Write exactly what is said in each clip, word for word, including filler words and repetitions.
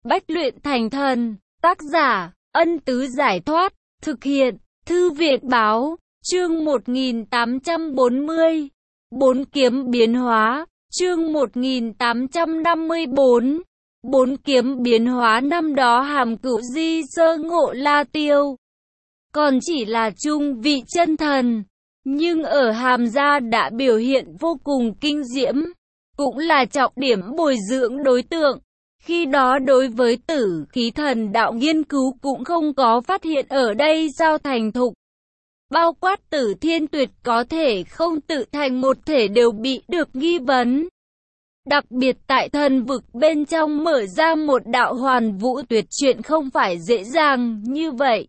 Bách luyện thành thần. Tác giả, Ân Tứ Giải Thoát. Thực hiện, Thư viện Báo. Chương một nghìn tám trăm bốn mươi. Bốn kiếm biến hóa. Chương một nghìn tám trăm năm mươi bốn. Bốn kiếm biến hóa. Năm đó Hàm Cửu Di sơ ngộ La Tiêu còn chỉ là trung vị chân thần, nhưng ở Hàm gia đã biểu hiện vô cùng kinh diễm, cũng là trọng điểm bồi dưỡng đối tượng. Khi đó đối với Tử Khí Thần Đạo nghiên cứu cũng không có phát hiện ở đây sao thành thục. Bao quát Tử Thiên Tuyệt có thể không tự thành một thể đều bị được nghi vấn. Đặc biệt tại thần vực bên trong mở ra một đạo hoàn vũ tuyệt chuyện không phải dễ dàng như vậy.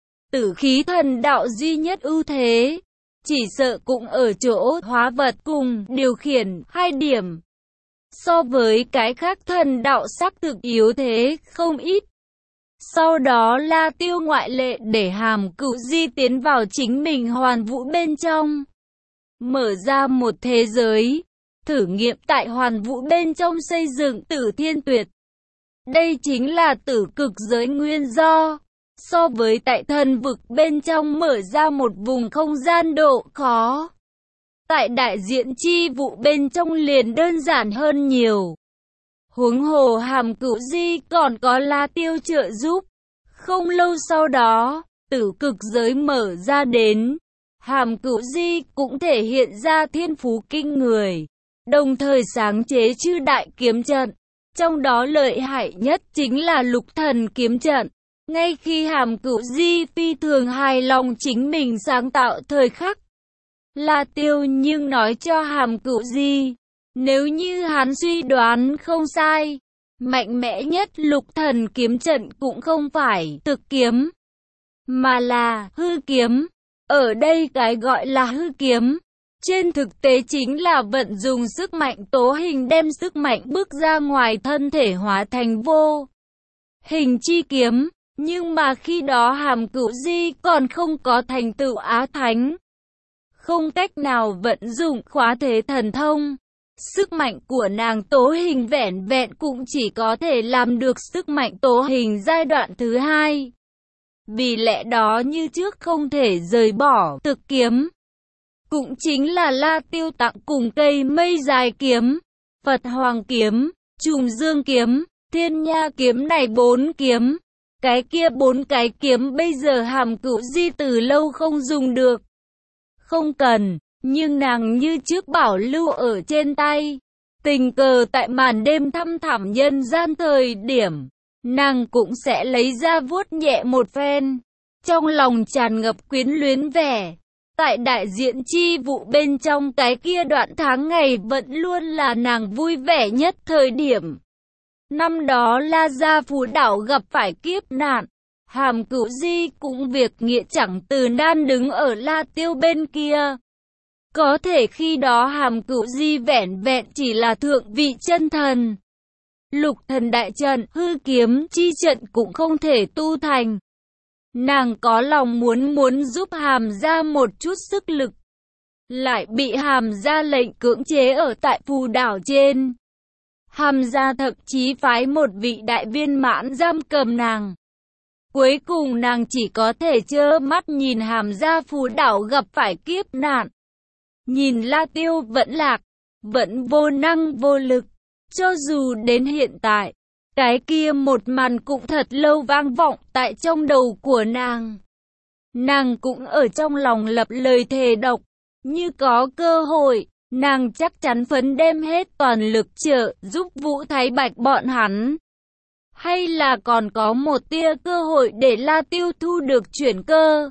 Tử Khí Thần Đạo duy nhất ưu thế, chỉ sợ cũng ở chỗ hóa vật cùng điều khiển hai điểm. So với cái khác thần đạo xác thực yếu thế không ít. Sau đó La Tiêu ngoại lệ để Hàm Cửu Di tiến vào chính mình hoàn vũ bên trong, mở ra một thế giới, thử nghiệm tại hoàn vũ bên trong xây dựng Tử Thiên Tuyệt. Đây chính là tử cực giới nguyên do. So với tại thần vực bên trong mở ra một vùng không gian độ khó, tại đại diện chi vụ bên trong liền đơn giản hơn nhiều. Huống hồ Hàm Cửu Di còn có La Tiêu trợ giúp. Không lâu sau đó, tử cực giới mở ra đến, Hàm Cửu Di cũng thể hiện ra thiên phú kinh người, đồng thời sáng chế chư đại kiếm trận. Trong đó lợi hại nhất chính là Lục Thần kiếm trận. Ngay khi Hàm Cửu Di phi thường hài lòng chính mình sáng tạo thời khắc, La Tiêu nhưng nói cho Hàm Cửu Di, nếu như hắn suy đoán không sai, mạnh mẽ nhất Lục Thần kiếm trận cũng không phải thực kiếm, mà là hư kiếm. Ở đây cái gọi là hư kiếm, trên thực tế chính là vận dụng sức mạnh tố hình đem sức mạnh bước ra ngoài thân thể hóa thành vô hình chi kiếm. Nhưng mà khi đó Hàm Cửu Di còn không có thành tựu Á Thánh, không cách nào vận dụng khóa thế thần thông. Sức mạnh của nàng tố hình vẻn vẹn cũng chỉ có thể làm được sức mạnh tố hình giai đoạn thứ hai. Vì lẽ đó như trước không thể rời bỏ thực kiếm. Cũng chính là La Tiêu tặng cùng cây mây dài kiếm, Phật Hoàng kiếm, Trùng Dương kiếm, Thiên Nha kiếm này bốn kiếm. Cái kia bốn cái kiếm bây giờ Hàm Cửu Di từ lâu không dùng được. Không cần, nhưng nàng như trước bảo lưu ở trên tay. Tình cờ tại màn đêm thăm thẳm nhân gian thời điểm, nàng cũng sẽ lấy ra vuốt nhẹ một phen. Trong lòng tràn ngập quyến luyến vẻ. Tại đại diện chi vụ bên trong cái kia đoạn tháng ngày vẫn luôn là nàng vui vẻ nhất thời điểm. Năm đó La Gia Phú Đảo gặp phải kiếp nạn, Hàm Cửu Di cũng việc nghĩa chẳng từ nan đứng ở La Tiêu bên kia. Có thể khi đó Hàm Cửu Di vẻn vẹn chỉ là thượng vị chân thần. Lục Thần đại trận, hư kiếm chi trận cũng không thể tu thành. Nàng có lòng muốn muốn giúp Hàm gia một chút sức lực, lại bị Hàm gia lệnh cưỡng chế ở tại Phù Đảo trên. Hàm gia thậm chí phái một vị đại viên mãn giam cầm nàng. Cuối cùng nàng chỉ có thể trơ mắt nhìn Hàm gia Phú Đảo gặp phải kiếp nạn. Nhìn La Tiêu vẫn lạc, vẫn vô năng vô lực. Cho dù đến hiện tại, cái kia một màn cũng thật lâu vang vọng tại trong đầu của nàng. Nàng cũng ở trong lòng lập lời thề độc, như có cơ hội, nàng chắc chắn phấn đem hết toàn lực trợ giúp Vũ Thái Bạch bọn hắn. Hay là còn có một tia cơ hội để La Tiêu thu được chuyển cơ.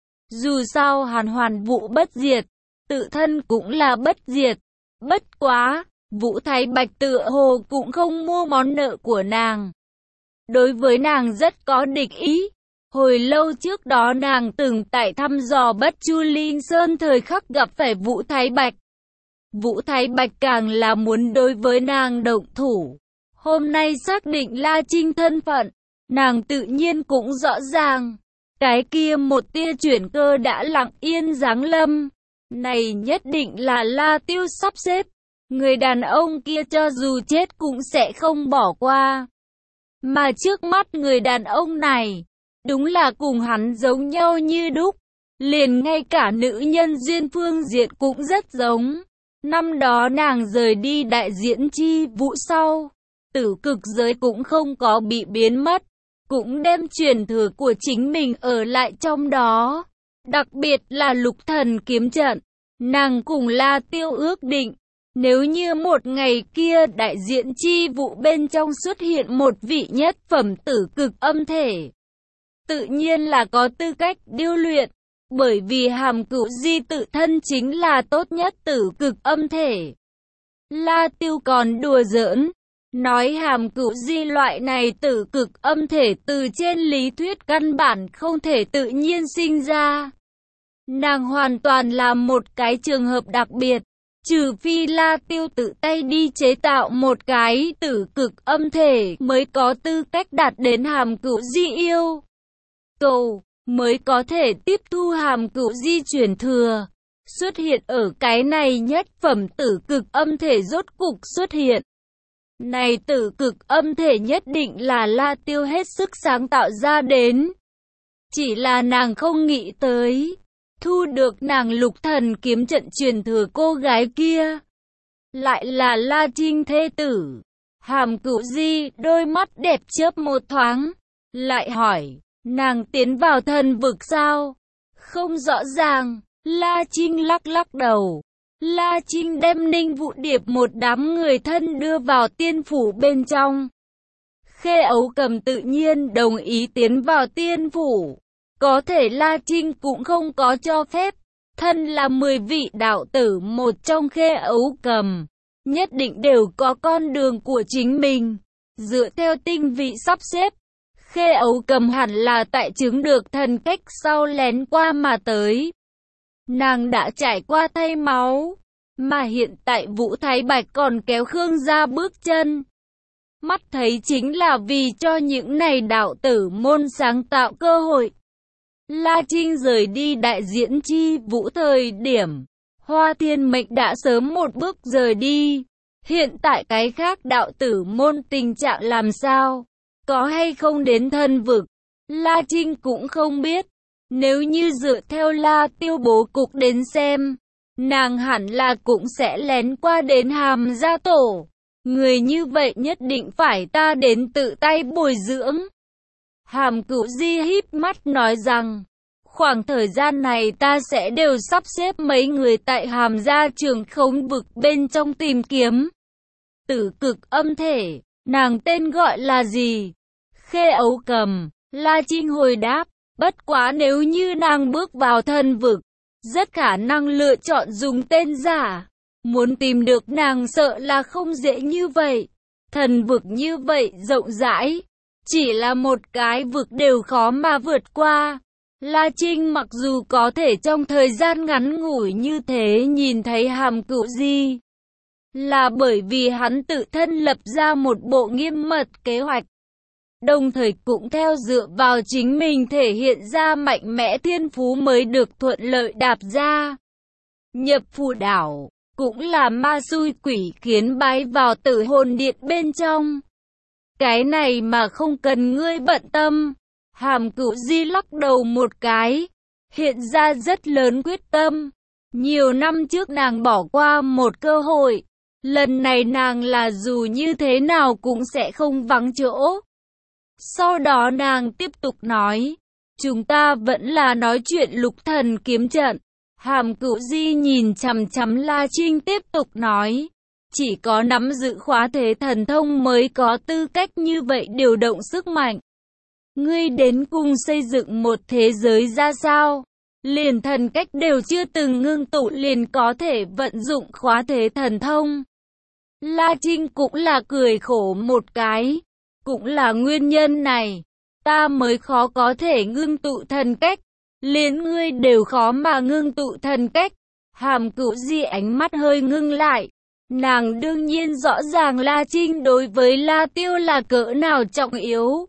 Dù sao hàn hoàn vũ bất diệt, tự thân cũng là bất diệt. Bất quá, Vũ Thái Bạch tựa hồ cũng không mua món nợ của nàng. Đối với nàng rất có địch ý. Hồi lâu trước đó nàng từng tại thăm dò Bất Chu Linh Sơn thời khắc gặp phải Vũ Thái Bạch. Vũ Thái Bạch càng là muốn đối với nàng động thủ. Hôm nay xác định La Trinh thân phận, nàng tự nhiên cũng rõ ràng. Cái kia một tia chuyển cơ đã lặng yên giáng lâm. Này nhất định là La Tiêu sắp xếp. Người đàn ông kia cho dù chết cũng sẽ không bỏ qua. Mà trước mắt người đàn ông này, đúng là cùng hắn giống nhau như đúc. Liền ngay cả nữ nhân duyên phương diện cũng rất giống. Năm đó nàng rời đi đại diễn chi vụ sau, tử cực giới cũng không có bị biến mất, cũng đem truyền thừa của chính mình ở lại trong đó. Đặc biệt là lục thần kiếm trận, nàng cùng La Tiêu ước định, nếu như một ngày kia đại diễn chi vụ bên trong xuất hiện một vị nhất phẩm tử cực âm thể, tự nhiên là có tư cách điêu luyện, bởi vì Hàm Cửu Di tự thân chính là tốt nhất tử cực âm thể. La Tiêu còn đùa giỡn, nói Hàm Cửu Di loại này tử cực âm thể từ trên lý thuyết căn bản không thể tự nhiên sinh ra. Nàng hoàn toàn là một cái trường hợp đặc biệt, trừ phi La Tiêu tự tay đi chế tạo một cái tử cực âm thể mới có tư cách đạt đến Hàm Cửu Di yêu cầu, mới có thể tiếp thu Hàm Cửu Di truyền thừa. Xuất hiện ở cái này nhất phẩm tử cực âm thể rốt cục xuất hiện. Này tử cực âm thể nhất định là La Tiêu hết sức sáng tạo ra đến. Chỉ là nàng không nghĩ tới, thu được nàng lục thần kiếm trận truyền thừa cô gái kia, lại là La Trinh thê tử. Hàm Cửu Di đôi mắt đẹp chớp một thoáng, lại hỏi, nàng tiến vào thần vực sao? Không rõ ràng. La Trinh lắc lắc đầu. La Trinh đem Ninh Vũ Điệp một đám người thân đưa vào tiên phủ bên trong. Khê Ấu Cầm tự nhiên đồng ý tiến vào tiên phủ. Có thể La Trinh cũng không có cho phép. Thân là mười vị đạo tử một trong Khê Ấu Cầm, nhất định đều có con đường của chính mình. Dựa theo tinh vị sắp xếp, Khê Ấu Cầm hẳn là tại chứng được thần cách sau lén qua mà tới. Nàng đã trải qua thay máu, mà hiện tại Vũ Thái Bạch còn kéo Khương ra bước chân. Mắt thấy chính là vì cho những này đạo tử môn sáng tạo cơ hội. La Trinh rời đi đại diễn chi vũ thời điểm, Hoa Thiên Mệnh đã sớm một bước rời đi. Hiện tại cái khác đạo tử môn tình trạng làm sao, có hay không đến thân vực, La Trinh cũng không biết. Nếu như dựa theo La Tiêu bố cục đến xem, nàng hẳn là cũng sẽ lén qua đến Hàm gia tổ. Người như vậy nhất định phải ta đến tự tay bồi dưỡng. Hàm Cửu Di híp mắt nói rằng, khoảng thời gian này ta sẽ đều sắp xếp mấy người tại Hàm gia trường khống vực bên trong tìm kiếm tử cực âm thể. Nàng tên gọi là gì? Khê Ấu Cầm. La Trinh hồi đáp, bất quá nếu như nàng bước vào thần vực, rất khả năng lựa chọn dùng tên giả. Muốn tìm được nàng sợ là không dễ như vậy. Thần vực như vậy rộng rãi, chỉ là một cái vực đều khó mà vượt qua. La Trinh mặc dù có thể trong thời gian ngắn ngủi như thế nhìn thấy Hàm Cửu Di, là bởi vì hắn tự thân lập ra một bộ nghiêm mật kế hoạch, đồng thời cũng theo dựa vào chính mình thể hiện ra mạnh mẽ thiên phú mới được thuận lợi đạp ra. Nhập phù đảo, cũng là ma xui quỷ khiến bái vào tử hồn điện bên trong. Cái này mà không cần ngươi bận tâm. Hàm Cửu Di lắc đầu một cái, hiện ra rất lớn quyết tâm. Nhiều năm trước nàng bỏ qua một cơ hội, lần này nàng là dù như thế nào cũng sẽ không vắng chỗ. Sau đó nàng tiếp tục nói, chúng ta vẫn là nói chuyện lục thần kiếm trận. Hàm Cửu Di nhìn chằm chằm La Trinh tiếp tục nói, chỉ có nắm giữ khóa thế thần thông mới có tư cách như vậy điều động sức mạnh. Ngươi đến cùng xây dựng một thế giới ra sao? Liền thần cách đều chưa từng ngưng tụ liền có thể vận dụng khóa thế thần thông. La Trinh cũng là cười khổ một cái. Cũng là nguyên nhân này, ta mới khó có thể ngưng tụ thần cách. Liền ngươi đều khó mà ngưng tụ thần cách. Hàm Cửu Di ánh mắt hơi ngưng lại. Nàng đương nhiên rõ ràng La Trinh đối với La Tiêu là cỡ nào trọng yếu.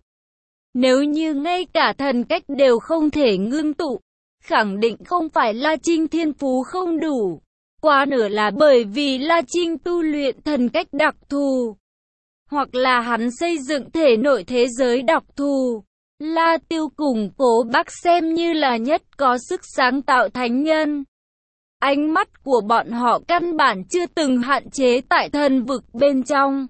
Nếu như ngay cả thần cách đều không thể ngưng tụ, khẳng định không phải La Trinh thiên phú không đủ. Quá nửa là bởi vì La Trinh tu luyện thần cách đặc thù. hoặc là hắn xây dựng thể nội thế giới đặc thù. La Tiêu cùng Cố Bác xem như là nhất có sức sáng tạo thánh nhân. Ánh mắt của bọn họ căn bản chưa từng hạn chế tại thần vực bên trong.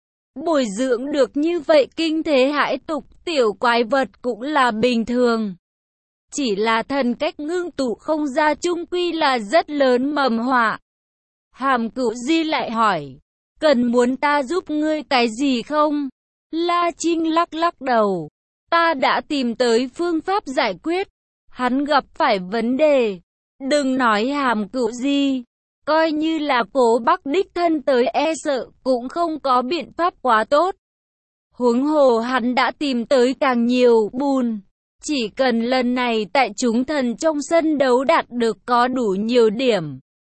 Bồi dưỡng được như vậy kinh thế hãi tục tiểu quái vật cũng là bình thường. Chỉ là thần cách ngưng tụ không ra chung quy là rất lớn mầm họa. Hàm Cửu Di lại hỏi, cần muốn ta giúp ngươi cái gì không? La Trinh lắc lắc đầu, ta đã tìm tới phương pháp giải quyết. Hắn gặp phải vấn đề. Đừng nói Hàm Cửu Di, coi như là Cố Bác đích thân tới e sợ cũng không có biện pháp quá tốt. Huống hồ hắn đã tìm tới càng nhiều bùn. Chỉ cần lần này tại chúng thần trong sân đấu đạt được có đủ nhiều điểm,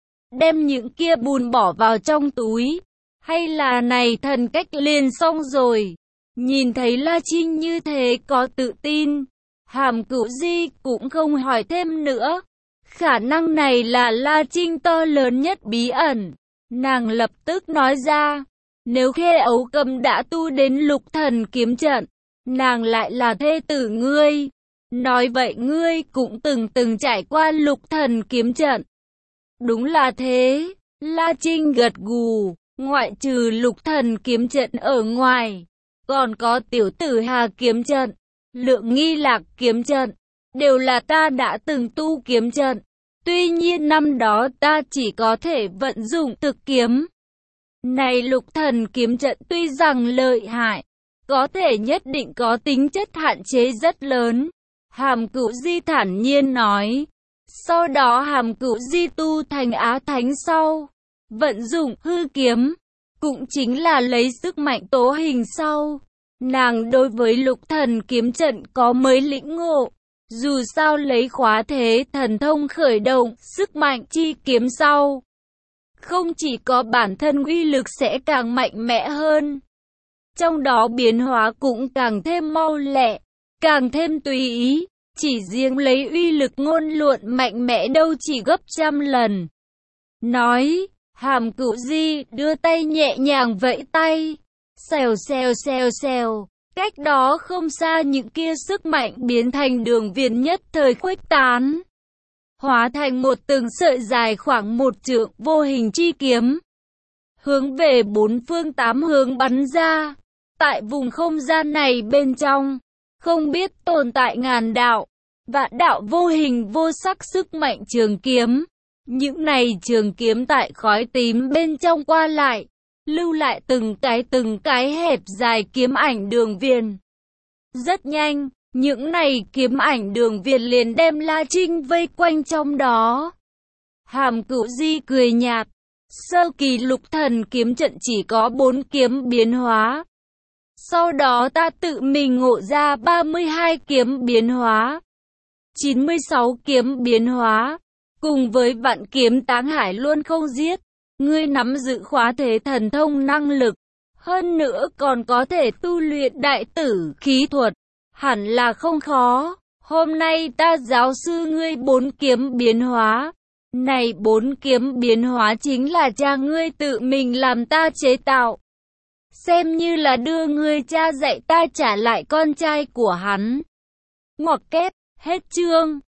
đem những kia bùn bỏ vào trong túi, hay là này thần cách liền xong rồi. Nhìn thấy La Trinh như thế có tự tin, Hàm Cửu Di cũng không hỏi thêm nữa. Khả năng này là La Trinh to lớn nhất bí ẩn. Nàng lập tức nói ra, nếu Khê Ấu Cầm đã tu đến lục thần kiếm trận, nàng lại là thê tử ngươi. Nói vậy ngươi cũng từng từng trải qua lục thần kiếm trận. Đúng là thế, La Trinh gật gù, ngoại trừ lục thần kiếm trận ở ngoài, còn có tiểu tử Hà kiếm trận, Lượng Nghi Lạc kiếm trận, đều là ta đã từng tu kiếm trận. Tuy nhiên năm đó ta chỉ có thể vận dụng thực kiếm. Này lục thần kiếm trận tuy rằng lợi hại, có thể nhất định có tính chất hạn chế rất lớn. Hàm Cửu Di thản nhiên nói. Sau đó Hàm Cửu Di tu thành Á Thánh sau, vận dụng hư kiếm, cũng chính là lấy sức mạnh tố hình sau. Nàng đối với lục thần kiếm trận có mới lĩnh ngộ. Dù sao lấy khóa thế thần thông khởi động sức mạnh chi kiếm sau, không chỉ có bản thân uy lực sẽ càng mạnh mẽ hơn, trong đó biến hóa cũng càng thêm mau lẹ, càng thêm tùy ý. Chỉ riêng lấy uy lực ngôn luận mạnh mẽ đâu chỉ gấp trăm lần. Nói, Hàm Cửu Di đưa tay nhẹ nhàng vẫy tay, xèo xèo xèo xèo. Cách đó không xa những kia sức mạnh biến thành đường viền nhất thời khuếch tán, hóa thành một từng sợi dài khoảng một trượng vô hình chi kiếm, hướng về bốn phương tám hướng bắn ra. Tại vùng không gian này bên trong, không biết tồn tại ngàn đạo, vạn đạo vô hình vô sắc sức mạnh trường kiếm. Những này trường kiếm tại khói tím bên trong qua lại, lưu lại từng cái từng cái hẹp dài kiếm ảnh đường viền. Rất nhanh, những này kiếm ảnh đường viền liền đem La Trinh vây quanh trong đó. Hàm Cửu Di cười nhạt, sơ kỳ lục thần kiếm trận chỉ có bốn kiếm biến hóa. Sau đó ta tự mình ngộ ra ba mươi hai kiếm biến hóa, chín mươi sáu kiếm biến hóa, cùng với vạn kiếm táng hải luôn không giết. Ngươi nắm giữ khóa thế thần thông năng lực, hơn nữa còn có thể tu luyện đại tử khí thuật, hẳn là không khó. Hôm nay ta giáo sư ngươi bốn kiếm biến hóa. Này bốn kiếm biến hóa chính là cha ngươi tự mình làm ta chế tạo, xem như là đưa ngươi cha dạy ta trả lại con trai của hắn. Ngoặc kép, hết chương.